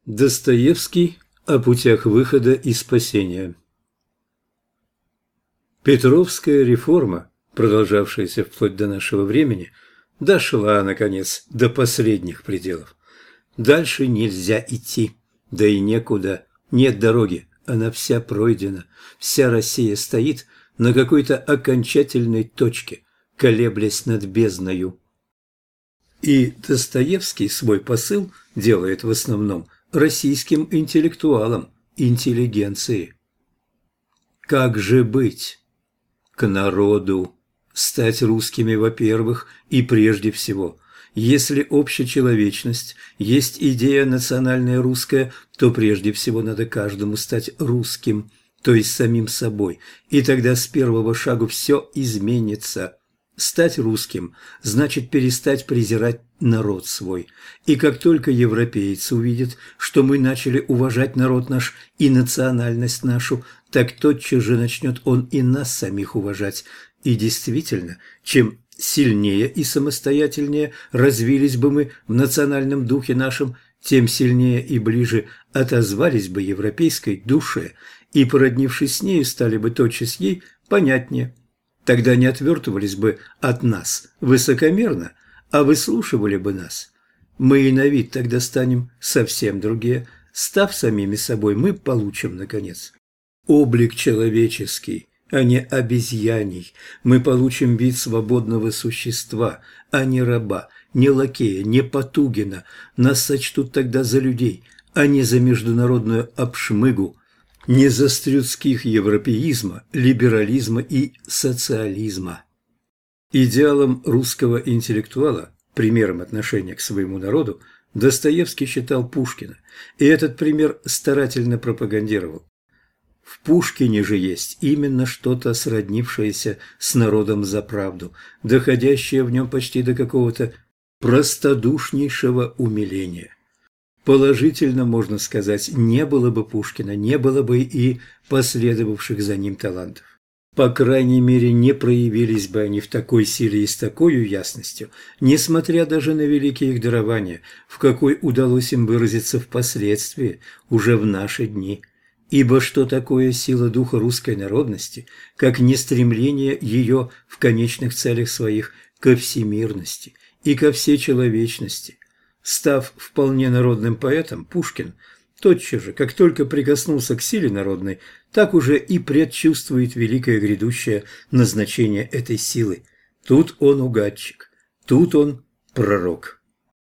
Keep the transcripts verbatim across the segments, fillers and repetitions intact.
Достоевский о путях выхода и спасения. Петровская реформа, продолжавшаяся вплоть до нашего времени, дошла, наконец, до последних пределов. Дальше нельзя идти, да и некуда, нет дороги, она вся пройдена, вся Россия стоит на какой-то окончательной точке, колеблясь над бездною. И Достоевский свой посыл делает в основном российским интеллектуалам, интеллигенции. Как же быть? К народу. Стать русскими, во-первых, и прежде всего. Если общечеловечность есть идея национальная русская, то прежде всего надо каждому стать русским, то есть самим собой, и тогда с первого шагу все изменится. Стать русским значит перестать презирать народ свой. И как только европеец увидит, что мы начали уважать народ наш и национальность нашу, так тотчас же начнет он и нас самих уважать. И действительно, чем сильнее и самостоятельнее развились бы мы в национальном духе нашем, тем сильнее и ближе отозвались бы европейской душе, и, породнившись с нею, стали бы тотчас ей понятнее. Тогда не отвертывались бы от нас высокомерно, а выслушивали бы нас. Мы и на вид тогда станем совсем другие. Став самими собой, мы получим, наконец, облик человеческий, а не обезьяний. Мы получим вид свободного существа, а не раба, не лакея, не Потугина. Нас сочтут тогда за людей, а не за международную обшмыгу, не за стрюцких европеизма, либерализма и социализма. Идеалом русского интеллектуала, примером отношения к своему народу, Достоевский считал Пушкина, и этот пример старательно пропагандировал. В Пушкине же есть именно что-то сроднившееся с народом за правду, доходящее в нем почти до какого-то простодушнейшего умиления. Положительно можно сказать, не было бы Пушкина, не было бы и последовавших за ним талантов. По крайней мере, не проявились бы они в такой силе и с такой ясностью, несмотря даже на великие их дарования, в какой удалось им выразиться впоследствии, уже в наши дни. Ибо что такое сила духа русской народности, как не стремление ее в конечных целях своих ко всемирности и ко всечеловечности? Став вполне народным поэтом, Пушкин тотчас же, как только прикоснулся к силе народной, так уже и предчувствует великое грядущее назначение этой силы. Тут он угадчик, тут он пророк.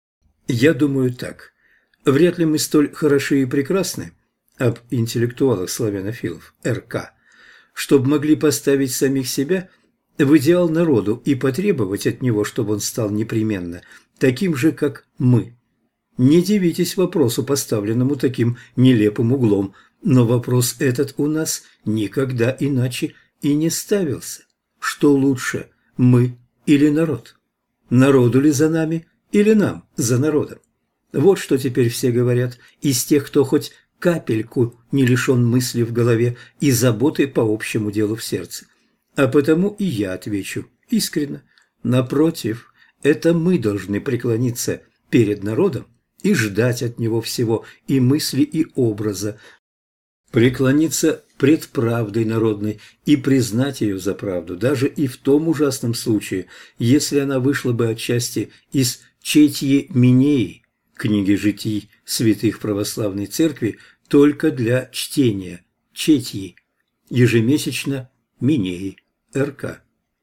Я думаю так. Вряд ли мы столь хороши и прекрасны, об интеллектуалах славянофилов, эр ка, чтобы могли поставить самих себя в идеал народу и потребовать от него, чтобы он стал непременно таким же, как мы. Не дивитесь вопросу, поставленному таким нелепым углом, но вопрос этот у нас никогда иначе и не ставился. Что лучше, мы или народ? Народу ли за нами или нам за народом? Вот что теперь все говорят из тех, кто хоть капельку не лишен мысли в голове и заботы по общему делу в сердце. А потому и я отвечу искренно. Напротив, это мы должны преклониться перед народом и ждать от него всего, и мысли, и образа, преклониться пред правдой народной и признать ее за правду, даже и в том ужасном случае, если она вышла бы отчасти из Четьи Минеи, книги житий святых православной церкви, только для чтения Четьи, ежемесячно Минеи, эр ка.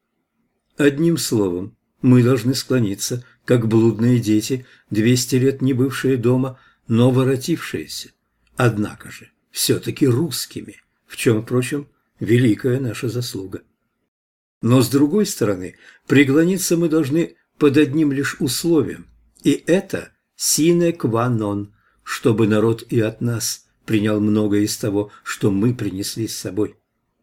Одним словом, мы должны склониться, как блудные дети, двести лет не бывшие дома, но воротившиеся, однако же все-таки русскими, в чем, впрочем, великая наша заслуга. Но, с другой стороны, преклониться мы должны под одним лишь условием, и это sine qua non, чтобы народ и от нас принял многое из того, что мы принесли с собой.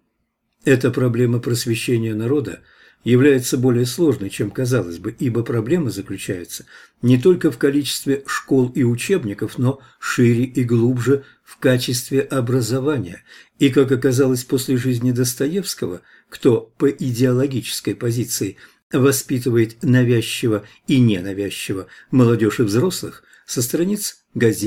Эта проблема просвещения народа является более сложной, чем казалось бы, ибо проблема заключается не только в количестве школ и учебников, но шире и глубже в качестве образования. И, как оказалось после жизни Достоевского, кто по идеологической позиции воспитывает навязчиво и ненавязчиво молодежь и взрослых, со страниц газет,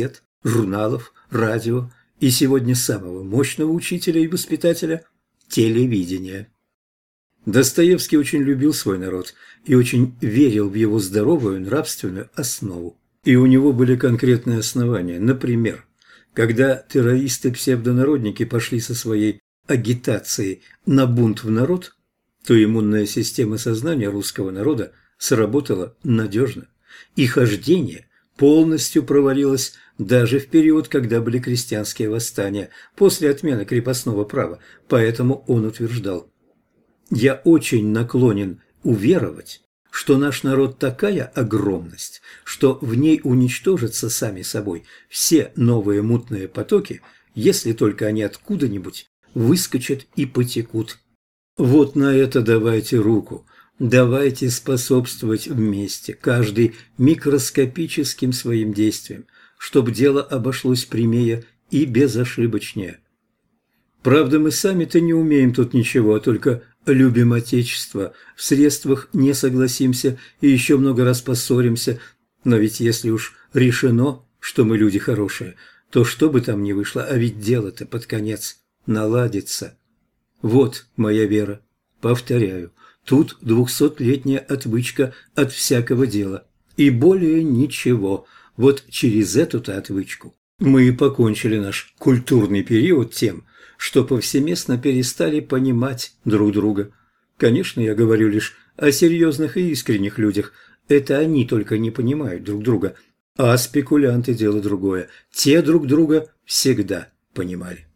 журналов, радио и сегодня самого мощного учителя и воспитателя – телевидения. Достоевский очень любил свой народ и очень верил в его здоровую нравственную основу. И у него были конкретные основания. Например, когда террористы-псевдонародники пошли со своей агитацией на бунт в народ, то иммунная система сознания русского народа сработала надежно. И хождение полностью провалилось даже в период, когда были крестьянские восстания, после отмены крепостного права. Поэтому он утверждал: «Я очень наклонен уверовать, что наш народ такая огромность, что в ней уничтожатся сами собой все новые мутные потоки, если только они откуда-нибудь выскочат и потекут. Вот на это давайте руку, давайте способствовать вместе, каждый микроскопическим своим действием, чтобы дело обошлось прямее и безошибочнее. Правда, мы сами-то не умеем тут ничего, а только любим Отечество, в средствах не согласимся и еще много раз поссоримся, но ведь если уж решено, что мы люди хорошие, то что бы там ни вышло, а ведь дело-то под конец наладится. Вот моя вера. Повторяю, тут двухсотлетняя отвычка от всякого дела. И более ничего. Вот через эту-то отвычку мы и покончили наш культурный период тем, что повсеместно перестали понимать друг друга. Конечно, я говорю лишь о серьезных и искренних людях. Это они только не понимают друг друга. А спекулянты – дело другое. Те друг друга всегда понимали.